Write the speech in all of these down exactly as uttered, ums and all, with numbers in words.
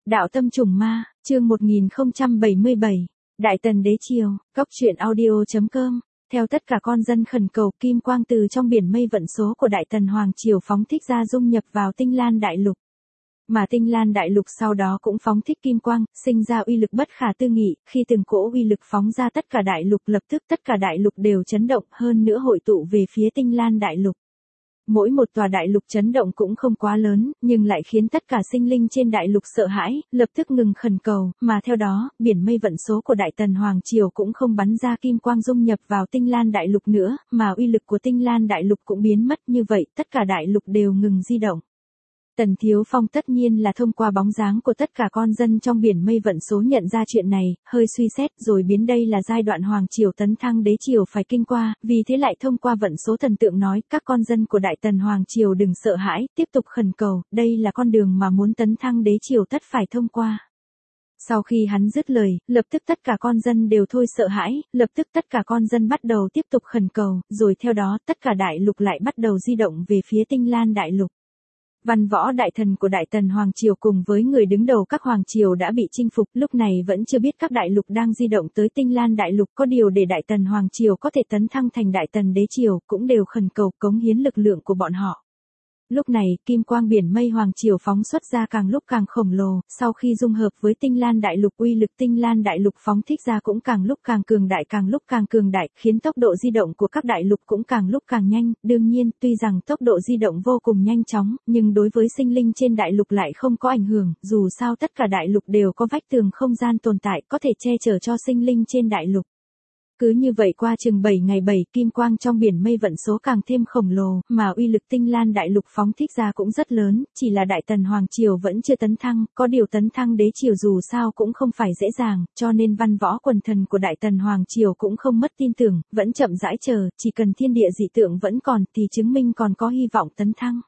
Đạo tâm trùng ma, chương một nghìn không trăm bảy mươi bảy, Đại Tần Đế Triều, Cóc truyện audio.com. Theo tất cả con dân khẩn cầu, kim quang từ trong biển mây vận số của Đại Tần Hoàng Triều phóng thích ra dung nhập vào Tinh Lan Đại Lục. Mà Tinh Lan Đại Lục sau đó cũng phóng thích kim quang, sinh ra uy lực bất khả tư nghị, khi từng cỗ uy lực phóng ra tất cả đại lục lập tức tất cả đại lục đều chấn động, hơn nữa hội tụ về phía Tinh Lan Đại Lục. Mỗi một tòa đại lục chấn động cũng không quá lớn, nhưng lại khiến tất cả sinh linh trên đại lục sợ hãi, lập tức ngừng khẩn cầu, mà theo đó, biển mây vận số của Đại Tần Hoàng Triều cũng không bắn ra kim quang dung nhập vào Tinh Lan Đại Lục nữa, mà uy lực của Tinh Lan Đại Lục cũng biến mất, như vậy tất cả đại lục đều ngừng di động. Tần Thiếu Phong tất nhiên là thông qua bóng dáng của tất cả con dân trong biển mây vận số nhận ra chuyện này, hơi suy xét rồi biến đây là giai đoạn Hoàng Triều tấn thăng đế triều phải kinh qua, vì thế lại thông qua vận số thần tượng nói, các con dân của Đại Tần Hoàng Triều đừng sợ hãi, tiếp tục khẩn cầu, đây là con đường mà muốn tấn thăng đế triều tất phải thông qua. Sau khi hắn dứt lời, lập tức tất cả con dân đều thôi sợ hãi, lập tức tất cả con dân bắt đầu tiếp tục khẩn cầu, rồi theo đó tất cả đại lục lại bắt đầu di động về phía Tinh Lan Đại Lục. Văn võ đại thần của Đại Tần Hoàng Triều cùng với người đứng đầu các hoàng triều đã bị chinh phục, lúc này vẫn chưa biết các đại lục đang di động tới Tinh Lan Đại Lục, có điều để Đại Tần Hoàng Triều có thể tấn thăng thành Đại Tần Đế Triều, cũng đều khẩn cầu cống hiến lực lượng của bọn họ. Lúc này, kim quang biển mây Hoàng Triều phóng xuất ra càng lúc càng khổng lồ, sau khi dung hợp với Tinh Lan Đại Lục, uy lực Tinh Lan Đại Lục phóng thích ra cũng càng lúc càng cường đại càng lúc càng cường đại, khiến tốc độ di động của các đại lục cũng càng lúc càng nhanh. Đương nhiên, tuy rằng tốc độ di động vô cùng nhanh chóng, nhưng đối với sinh linh trên đại lục lại không có ảnh hưởng, dù sao tất cả đại lục đều có vách tường không gian tồn tại, có thể che chở cho sinh linh trên đại lục. Cứ như vậy qua chừng bảy ngày bảy kim quang trong biển mây vận số càng thêm khổng lồ, mà uy lực Tinh Lan Đại Lục phóng thích ra cũng rất lớn, chỉ là Đại Tần Hoàng Triều vẫn chưa tấn thăng, có điều tấn thăng đế triều dù sao cũng không phải dễ dàng, cho nên văn võ quần thần của Đại Tần Hoàng Triều cũng không mất tin tưởng, vẫn chậm rãi chờ, chỉ cần thiên địa dị tượng vẫn còn thì chứng minh còn có hy vọng tấn thăng.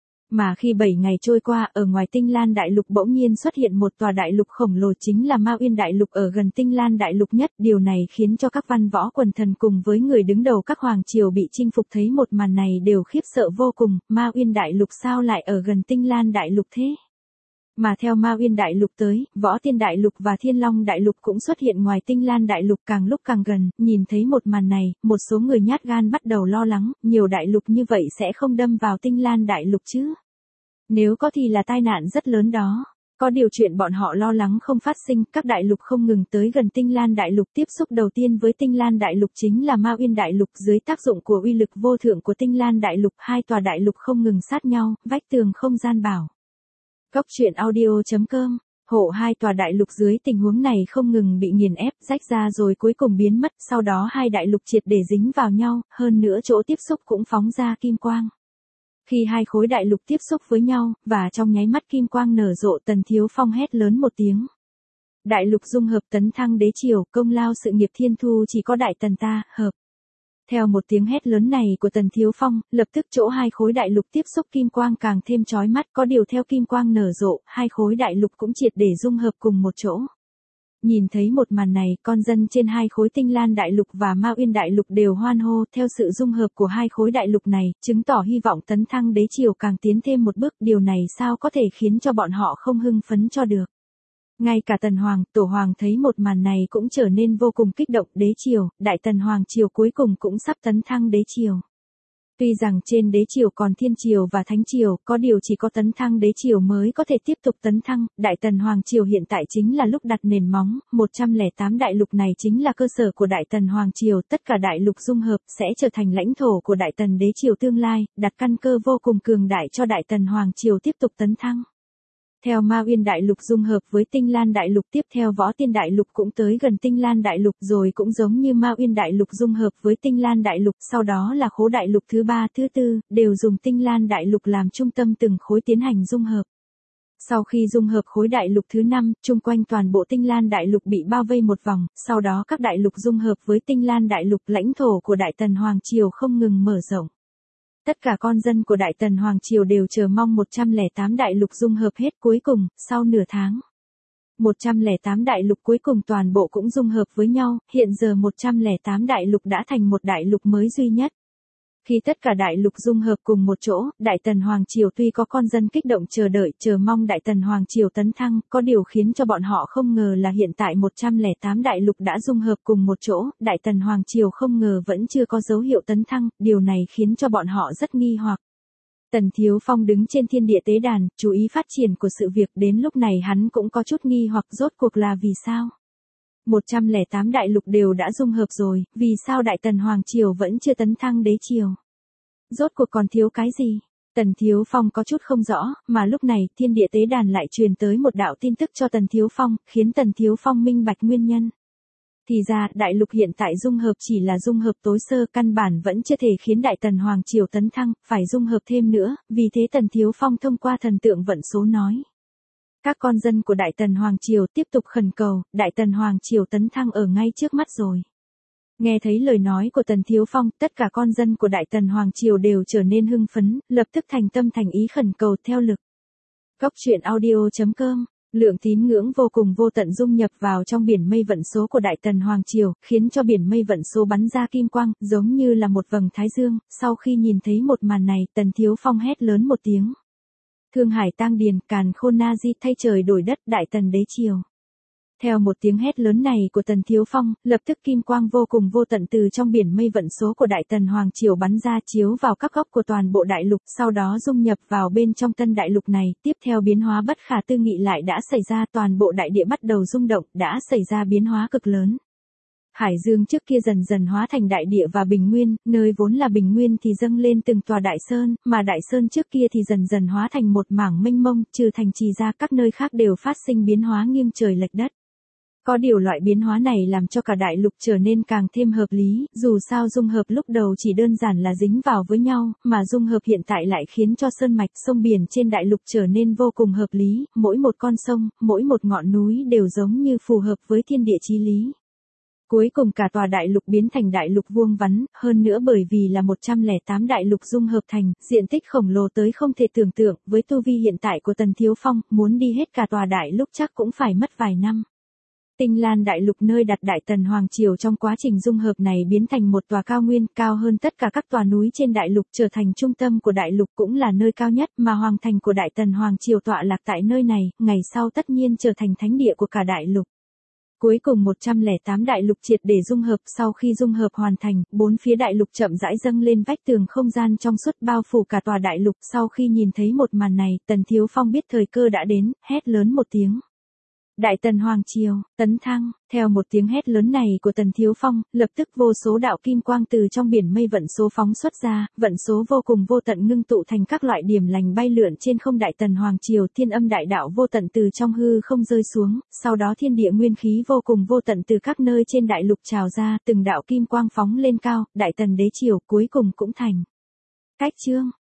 Mà khi bảy ngày trôi qua, ở ngoài Tinh Lan Đại Lục bỗng nhiên xuất hiện một tòa đại lục khổng lồ, chính là Ma Uyên Đại Lục ở gần Tinh Lan Đại Lục nhất, điều này khiến cho các văn võ quần thần cùng với người đứng đầu các hoàng triều bị chinh phục thấy một màn này đều khiếp sợ vô cùng, Ma Uyên Đại Lục sao lại ở gần Tinh Lan Đại Lục thế? Mà theo Ma Uyên Đại Lục tới, Võ Tiên Đại Lục và Thiên Long Đại Lục cũng xuất hiện ngoài Tinh Lan Đại Lục càng lúc càng gần, nhìn thấy một màn này, một số người nhát gan bắt đầu lo lắng, nhiều đại lục như vậy sẽ không đâm vào Tinh Lan Đại Lục chứ? Nếu có thì là tai nạn rất lớn đó. Có điều chuyện bọn họ lo lắng không phát sinh, các đại lục không ngừng tới gần Tinh Lan Đại Lục. Tiếp xúc đầu tiên với Tinh Lan Đại Lục chính là Ma Uyên Đại Lục, dưới tác dụng của uy lực vô thượng của Tinh Lan Đại Lục, hai tòa đại lục không ngừng sát nhau, vách tường không gian bảo. Cóc truyện audio.com. Hộ hai tòa đại lục dưới tình huống này không ngừng bị nghiền ép, rách ra rồi cuối cùng biến mất, sau đó hai đại lục triệt để dính vào nhau, hơn nữa chỗ tiếp xúc cũng phóng ra kim quang. Khi hai khối đại lục tiếp xúc với nhau, và trong nháy mắt kim quang nở rộ, Tần Thiếu Phong hét lớn một tiếng. Đại lục dung hợp tấn thăng đế triều, công lao sự nghiệp thiên thu chỉ có Đại Tần ta, hợp. Theo một tiếng hét lớn này của Tần Thiếu Phong, lập tức chỗ hai khối đại lục tiếp xúc kim quang càng thêm chói mắt, có điều theo kim quang nở rộ, hai khối đại lục cũng triệt để dung hợp cùng một chỗ. Nhìn thấy một màn này, con dân trên hai khối Tinh Lan Đại Lục và Ma Uyên Đại Lục đều hoan hô, theo sự dung hợp của hai khối đại lục này, chứng tỏ hy vọng tấn thăng đế triều càng tiến thêm một bước, điều này sao có thể khiến cho bọn họ không hưng phấn cho được. Ngay cả Tần Hoàng, Tổ Hoàng thấy một màn này cũng trở nên vô cùng kích động, đế triều, Đại Tần Hoàng Triều cuối cùng cũng sắp tấn thăng đế triều. Tuy rằng trên đế triều còn thiên triều và thánh triều, có điều chỉ có tấn thăng đế triều mới có thể tiếp tục tấn thăng, Đại Tần Hoàng Triều hiện tại chính là lúc đặt nền móng, một trăm lẻ tám đại lục này chính là cơ sở của Đại Tần Hoàng Triều, tất cả đại lục dung hợp sẽ trở thành lãnh thổ của Đại Tần đế triều tương lai, đặt căn cơ vô cùng cường đại cho Đại Tần Hoàng Triều tiếp tục tấn thăng. Theo Ma Uyên Đại Lục dung hợp với Tinh Lan Đại Lục, tiếp theo Võ Tiên Đại Lục cũng tới gần Tinh Lan Đại Lục, rồi cũng giống như Ma Uyên Đại Lục dung hợp với Tinh Lan Đại Lục, sau đó là khối đại lục thứ ba, thứ tư, đều dùng Tinh Lan Đại Lục làm trung tâm từng khối tiến hành dung hợp. Sau khi dung hợp khối đại lục thứ năm, chung quanh toàn bộ Tinh Lan Đại Lục bị bao vây một vòng, sau đó các đại lục dung hợp với Tinh Lan Đại Lục, lãnh thổ của Đại Tần Hoàng Triều không ngừng mở rộng. Tất cả con dân của Đại Tần Hoàng Triều đều chờ mong một trăm lẻ tám đại lục dung hợp hết, cuối cùng, sau nửa tháng. một trăm lẻ tám đại lục cuối cùng toàn bộ cũng dung hợp với nhau, hiện giờ một trăm lẻ tám đại lục đã thành một đại lục mới duy nhất. Khi tất cả đại lục dung hợp cùng một chỗ, Đại Tần Hoàng Triều tuy có con dân kích động chờ đợi, chờ mong Đại Tần Hoàng Triều tấn thăng, có điều khiến cho bọn họ không ngờ là hiện tại một trăm lẻ tám đại lục đã dung hợp cùng một chỗ, Đại Tần Hoàng Triều không ngờ vẫn chưa có dấu hiệu tấn thăng, điều này khiến cho bọn họ rất nghi hoặc. Tần Thiếu Phong đứng trên thiên địa tế đàn, chú ý phát triển của sự việc, đến lúc này hắn cũng có chút nghi hoặc rốt cuộc là vì sao. một trăm lẻ tám đại lục đều đã dung hợp rồi, vì sao Đại Tần Hoàng Triều vẫn chưa tấn thăng đế triều? Rốt cuộc còn thiếu cái gì? Tần Thiếu Phong có chút không rõ, mà lúc này thiên địa tế đàn lại truyền tới một đạo tin tức cho Tần Thiếu Phong, khiến Tần Thiếu Phong minh bạch nguyên nhân. Thì ra, đại lục hiện tại dung hợp chỉ là dung hợp tối sơ, căn bản vẫn chưa thể khiến Đại Tần Hoàng Triều tấn thăng, phải dung hợp thêm nữa, vì thế Tần Thiếu Phong thông qua thần tượng vận số nói. Các con dân của Đại Tần Hoàng Triều tiếp tục khẩn cầu, Đại Tần Hoàng Triều tấn thăng ở ngay trước mắt rồi. Nghe thấy lời nói của Tần Thiếu Phong, tất cả con dân của Đại Tần Hoàng Triều đều trở nên hưng phấn, lập tức thành tâm thành ý khẩn cầu theo lực. Góc truyện audio chấm com, lượng tín ngưỡng vô cùng vô tận dung nhập vào trong biển mây vận số của Đại Tần Hoàng Triều, khiến cho biển mây vận số bắn ra kim quang, giống như là một vầng thái dương. Sau khi nhìn thấy một màn này, Tần Thiếu Phong hét lớn một tiếng. Thương Hải tang điền, càn khôn na di, thay trời đổi đất, Đại Tần đế triều. Theo một tiếng hét lớn này của Tần Thiếu Phong, lập tức kim quang vô cùng vô tận từ trong biển mây vận số của Đại Tần Hoàng Triều bắn ra chiếu vào các góc của toàn bộ đại lục, sau đó dung nhập vào bên trong tân đại lục này, tiếp theo biến hóa bất khả tư nghị lại đã xảy ra, toàn bộ đại địa bắt đầu rung động, đã xảy ra biến hóa cực lớn. Hải dương trước kia dần dần hóa thành đại địa và bình nguyên, nơi vốn là bình nguyên thì dâng lên từng tòa đại sơn, mà đại sơn trước kia thì dần dần hóa thành một mảng mênh mông, trừ thành trì ra các nơi khác đều phát sinh biến hóa nghiêng trời lệch đất. Có điều loại biến hóa này làm cho cả đại lục trở nên càng thêm hợp lý, dù sao dung hợp lúc đầu chỉ đơn giản là dính vào với nhau, mà dung hợp hiện tại lại khiến cho sơn mạch sông biển trên đại lục trở nên vô cùng hợp lý, mỗi một con sông, mỗi một ngọn núi đều giống như phù hợp với thiên địa chí lý. Cuối cùng cả tòa đại lục biến thành đại lục vuông vắn, hơn nữa bởi vì là một trăm lẻ tám đại lục dung hợp thành, diện tích khổng lồ tới không thể tưởng tượng, với tu vi hiện tại của Tần Thiếu Phong, muốn đi hết cả tòa đại lục chắc cũng phải mất vài năm. Tinh Lan đại lục nơi đặt Đại Tần Hoàng Triều trong quá trình dung hợp này biến thành một tòa cao nguyên, cao hơn tất cả các tòa núi trên đại lục, trở thành trung tâm của đại lục, cũng là nơi cao nhất, mà hoàng thành của Đại Tần Hoàng Triều tọa lạc tại nơi này, ngày sau tất nhiên trở thành thánh địa của cả đại lục. Cuối cùng một trăm lẻ tám đại lục triệt để dung hợp, sau khi dung hợp hoàn thành, bốn phía đại lục chậm rãi dâng lên vách tường không gian trong suốt bao phủ cả tòa đại lục, sau khi nhìn thấy một màn này, Tần Thiếu Phong biết thời cơ đã đến, hét lớn một tiếng. Đại Tần Hoàng Triều, tấn thăng, theo một tiếng hét lớn này của Tần Thiếu Phong, lập tức vô số đạo kim quang từ trong biển mây vận số phóng xuất ra, vận số vô cùng vô tận ngưng tụ thành các loại điểm lành bay lượn trên không. Đại Tần Hoàng Triều, thiên âm đại đạo vô tận từ trong hư không rơi xuống, sau đó thiên địa nguyên khí vô cùng vô tận từ các nơi trên đại lục trào ra, từng đạo kim quang phóng lên cao, Đại Tần đế triều cuối cùng cũng thành. Cách chương